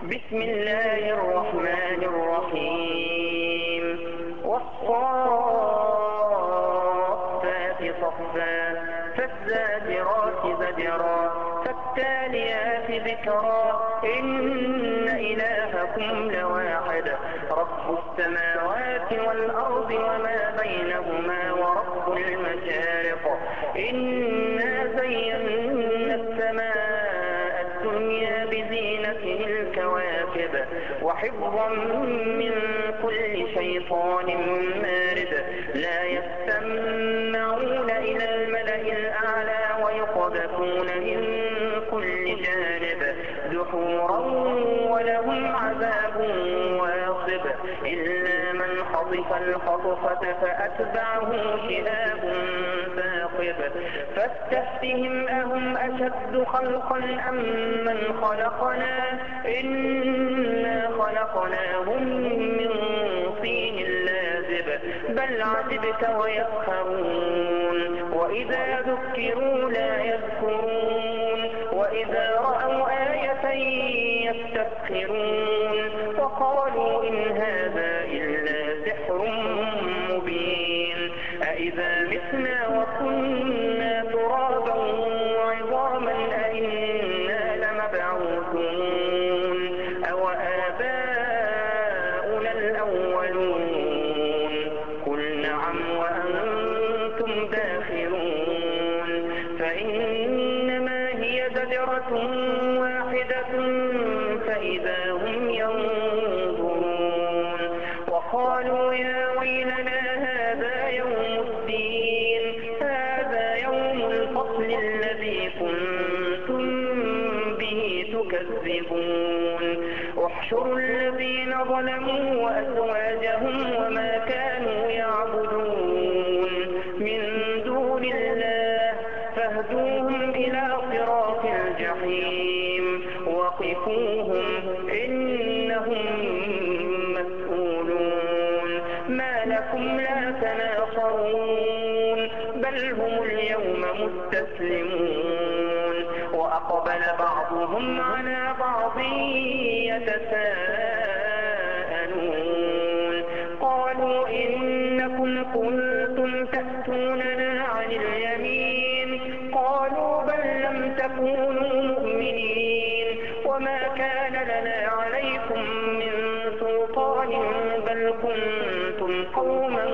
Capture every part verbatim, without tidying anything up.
بسم الله الرحمن الرحيم والصافات صفا فالزاجرات زجرا فالتاليات ذكرا إن إلهكم لواحد رب السماوات والأرض وما بينهما ورب المشارق إنا زينا السماء الدنيا بزينة الكواكب وحفظا من كل شيطان مارد لا يستمعون إلى الملأ الأعلى ويقذفون من كل جانب دحورا ولهم عذاب واصب إلا من خطف الخطفة فأتبعه شهاب ثاقب فاستفتهم أهم أشد خلقا أم من خلقنا إنا خلقناهم من طين لازب بل عجبت ويسخرون وإذا ذكروا لا يذكرون وإذا رأوا آية يستسخرون وقالوا إن هذا إلا سحر مبين أإذا متنا وكنا ترابا وعظاما أإنا لمبعوثون أو آباؤنا الأولون قل نعم وأنتم داخرون فإنما هي زجرة واحدة فإذا هم ينظرون وقالوا يا ويلنا هذا يوم الدين هذا يوم الفصل الذي كنتم به تكذبون احشروا الذين ظلموا وأزواجهم وما كانوا يعبدون من دون الله فاهدوهم إلى صراط الجحيم وقفوهم إنهم مسؤولون ما لكم لا تناصرون بل هم اليوم مستسلمون وأقبل بعضهم على بعض يتساءلون قالوا إنكم كنتم تأتوننا عن اليمين قالوا بل لم تكونوا مؤمنين وما كان لنا عليكم من سلطان بل كنتم قوما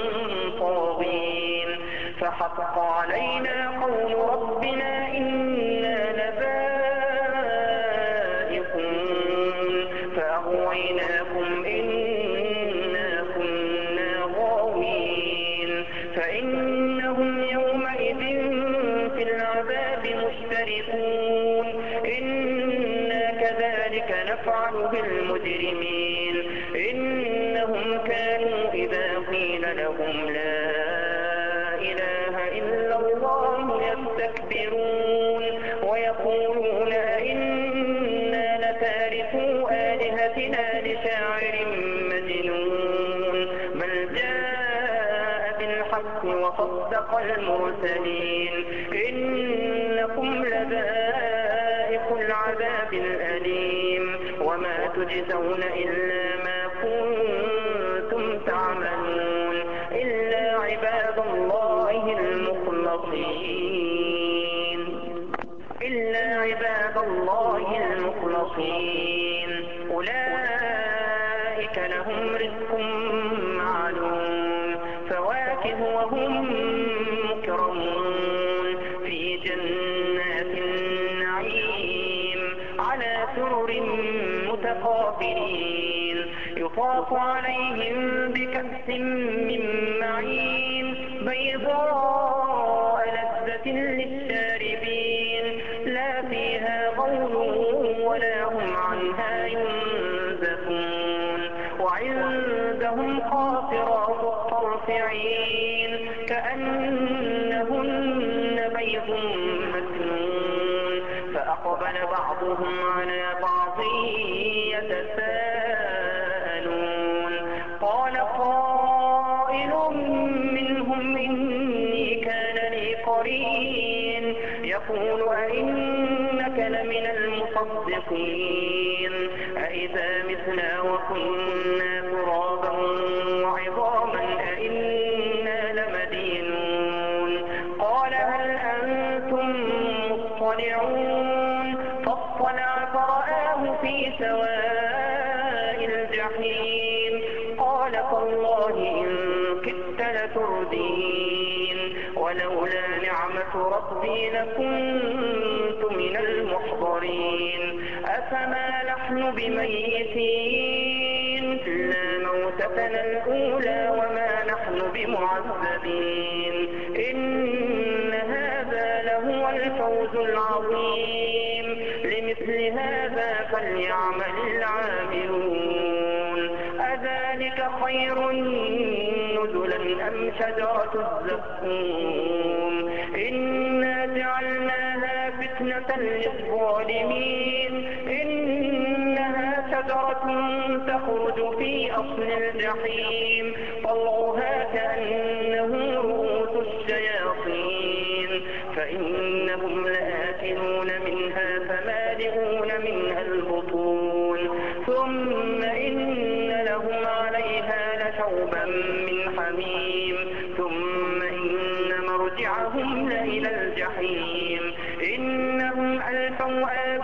طاغين فحق علينا قول ربنا إنا لذائقون فأغويناكم إنا كنا غاوين فإنهم يومئذ في العذاب مشتركون إنا كذلك نفعل بالمجرمين إنهم كانوا إذا قيل لهم لا إله إلا الله يستكبرون ويقولون إنا لتاركو آلهتنا لشاعر مجنون بل جاء بالحق وصدق المرسلين إنكم لذائق العذاب الأليم وما تجزون إلا ما كنتم تعملون إلا عباد الله المخلصين إلا عباد الله المخلصين أولئك لهم رزق معلوم فواكه وهم مكرمون في جنات النعيم على سرر متقابلين يطاف عليهم بكأس من معين بيضاء لذة للشاربين لا فيها غول ولا هم عنها ينزفون وعندهم قاصرات الطرف عين كأنهن بيض مكنون فأقبل بعضهم على بعض يتساءلون قال قائل منهم إني كان لي قرين يقول أئنك لمن المصدقين الصادقين أإذا متنا وكنا ترابا وعظاما أإنا لمدينون قال هل أنتم مطلعون فاطلع فرآه في سواء الجحيم قال تالله إن كدت لتردين ولولا نعمة ربي لكنت من المحضرين أفما نحن بميتين لا موتتنا الأولى وما نحن بمعذبين إن هذا لهو الفوز العظيم لمثل هذا فليعمل العاملون أذلك خير نزلا أم شجرة الزقوم إنا جعلناها فتنة للظالمين إنها شجرة تخرج في أصل الجحيم طلعها كأنه رؤوس الشياطين فإنهم لآكلون منها فمالئون منها البطون ثم إن لهم عليها لشوبا من حميم ثم إن مرجعهم لإلى الجحيم إنهم ألفوا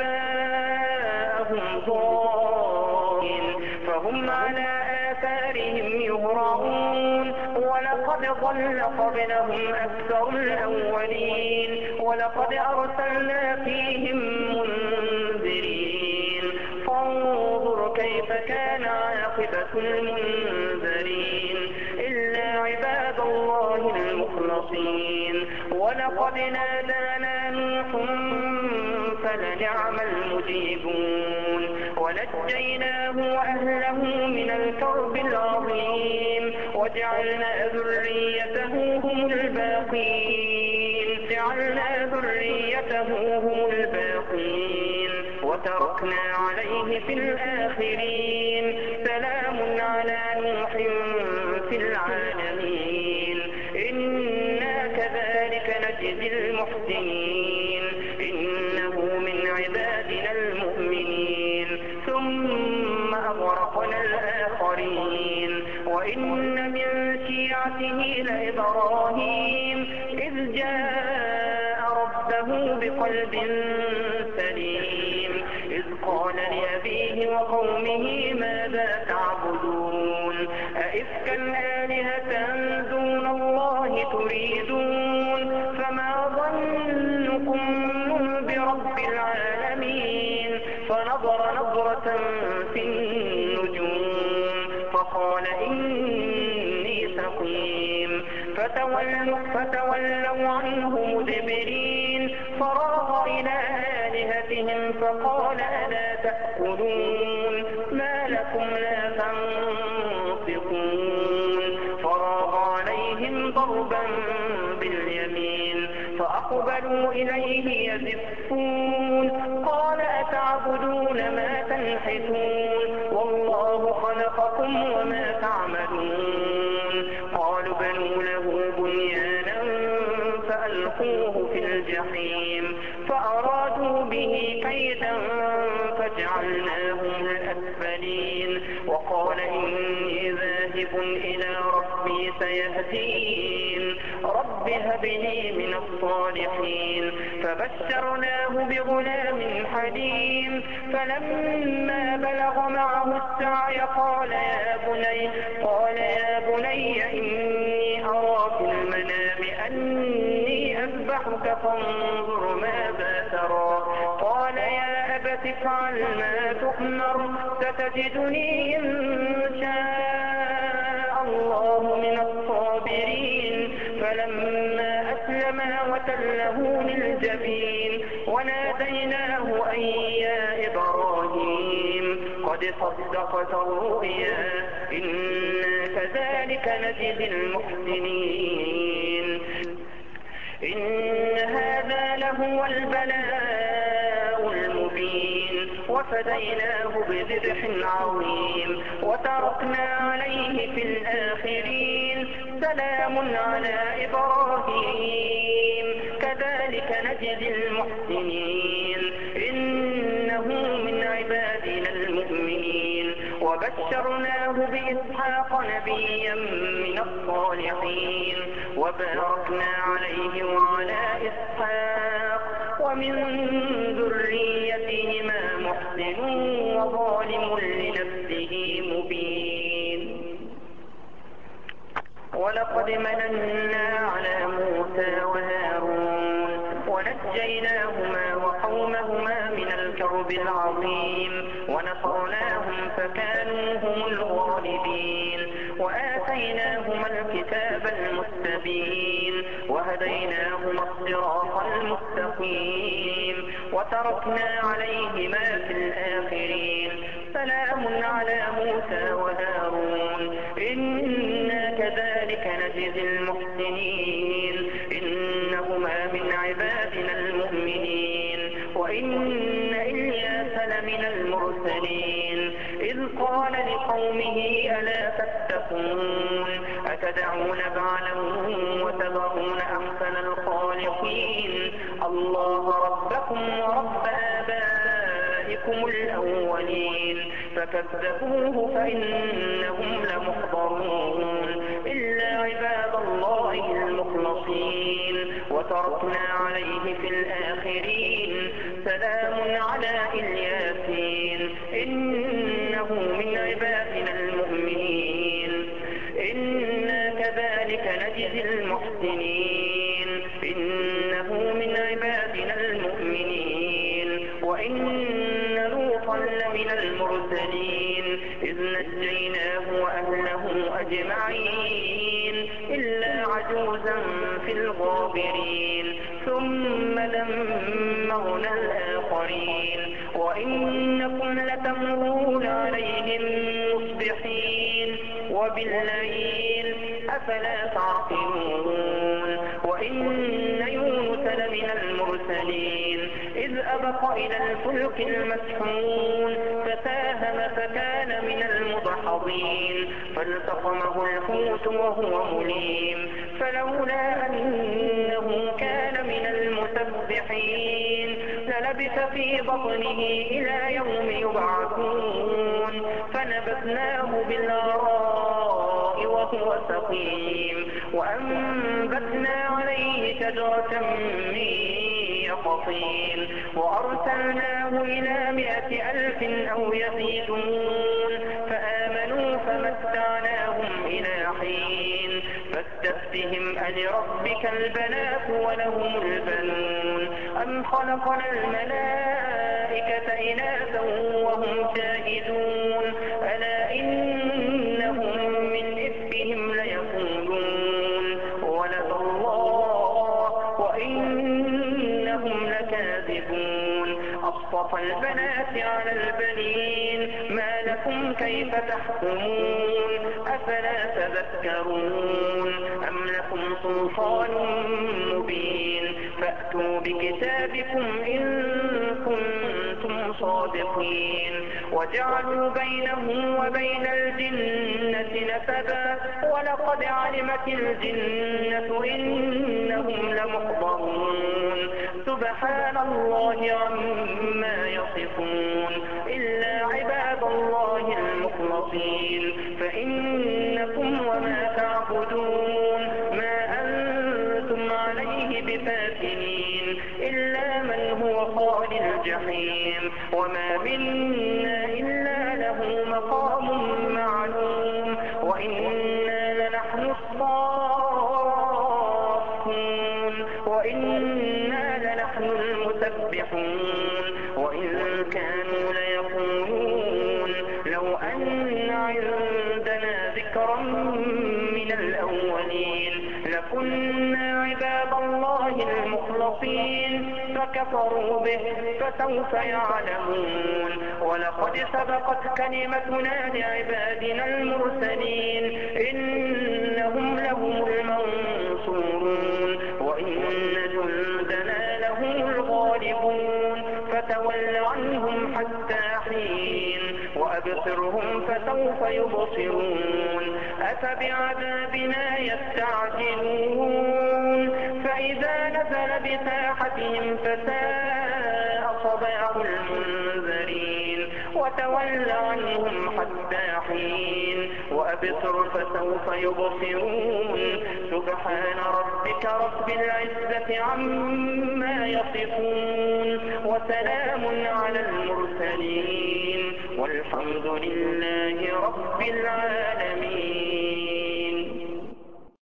آباءهم ضالين فهم على آثارهم يهرعون ولقد ضل قبلهم أكثر الأولين ولقد أرسلنا فيهم منذرين فانظر كيف كان عاقبة المنذرين إلا عباد الله المخلصين ولقد نادانا نوح فلنعم المجيبون ونجيناه وأهله من الكرب العظيم وجعلنا ذريته هم الباقين جعلنا ذريته هم الباقين وتركنا عليه في الآخرين سلام على نوح في العالمين إنا كذلك نجزي المحسنين إنه من عبادنا المؤمنين ثم أغرقنا الآخرين وإن من شيعته لإبراهيم إذ جاء ربه بقلب سليم إذ قال لأبيه وقومه ماذا تعبدون أئفكا آلهة دون الله تريدون فما ظنكم برب العالمين فنظر نظرة في النجوم فقال إني سقيم فتولوا, فتولوا عنه مدبرين فراغ إلى آلهتهم فقال ألا تأكلون ما لكم لا تنطقون فراغ عليهم ضربا باليمين فأقبلوا إليه يزفون قال أتعبدون ما تنحتون والله خلقكم وما تعملون قالوا بنوا له بنيانا فألقوه في الجحيم فأرادوا به كيدا فجعلناهم الأسفلين وقال إني ذاهب إلى ربي سيهدين رب هب لي من الصالحين فبشرناه بغلام حليم فلما بلغ معه السعي قال يا بني قال يا بني إني أرى في المنام أني أذبحك فانظر ماذا ترى قال يا أبت افعل ما تؤمر ستجدني إن شاء الله من الصابرين فلما أسلما وتله للجبين وناديناه أن يا إبراهيم قد صدقت الرؤيا إنا كذلك نجزي المحسنين إن هذا لهو البلاء المبين وفديناه بذبح عظيم وتركنا عليه في الآخرين سلام على إبراهيم كذلك نجزي المحسنين إنه من وبشرناه بإسحاق نبيا من الصالحين وباركنا عليه وعلى إسحاق ومن ذريتهما محسن وظالم لنفسه مبين. ولقد مننا على موسى وهارون ونجيناهما وقومهما من الكرب العظيم ونصرناهم فكانوا هم الغالبين وآتيناهما الكتاب المستبين وهديناهما الصراط المستقيم وتركنا عليهما في الآخرين. سلام على موسى وهارون إنا كذلك نجزي المحسنين إنهما من عبادنا المؤمنين. وإن إلياس لمن المرسلين إذ قال لقومه ألا تتقون أتدعون بعلا وتذرون أحسن الخالقين الله ربكم ورب آبائكم الأولين فكذبوه فإنهم لمحضرون إلا عباد الله المخلصين وتركنا عليه في الآخرين. سلام على الياسين إنه من عبادنا المؤمنين. إنا كذلك نجزي المحسنين إنه من عبادنا المؤمنين. وإن لوطا لمن المرسلين إذ نجيناه وأهله أجمعين إلا عجوزا في الغابرين ثم دمرنا الآخرين. وإنكم لتمرون عليهم مصبحين وبالليل أفلا تعقلون. وإن يونس لمن المرسلين إذ أبق إلى الفلك المسحون فساهم فكان من المدحضين فالتقمه الحوت وهو مليم فلولا أنه كان من المسبحين للبث في بطنه إلى يوم يبعثون فنبذناه بالعراء وهو سقيم وأنبتنا عليه شجرة من يقطين وأرسلناه إلى مائة ألف أو يزيدون فآمنوا فمتعناهم إلى حين فاستفتهم ألربك البنات ولهم البنون أم خلقنا الملائكة إناثا وهم شاهدون ألا إنهم من إفكهم ليقولون ولد الله وإنهم لكاذبون أصطفى البنات على البنين ما لكم كيف تحكمون أفلا تذكرون أم لكم سلطان مبين فأتوا بكتابكم إن كنتم صادقين وجعلوا بينه وبين الجنة نسبا ولقد علمت الجنة إنهم لمحضرون سبحان الله عما يصفون إلا عباد الله المخلصين فإنكم وما تعبدون ما أنتم عليه بفاتنين إلا من هو قال الجحيم وما منا إلا له مقام معلوم وإنا لنحن الصافون وإنا لنحن المسبحون وإن كانوا ليقولون لو أن عندنا ذكرا من الأولين لكنا عباد الله المخلصين فكفروا به فسوف يعلمون ولقد سبقت كلمتنا لعبادنا المرسلين إنهم لهم المنصورون وإن جندنا لهم الغالبون فتول عنهم حتى حين وأبصرهم فسوف يبصرون أفبعذابنا يستعجلون فإذا نزل بساحتهم فساء صباح المنذرين وتول عنهم حتى حين وأبصر فسوف يبصرون سبحان ربك رب العزة عما يصفون وسلام على المرسلين والحمد لله رب العالمين.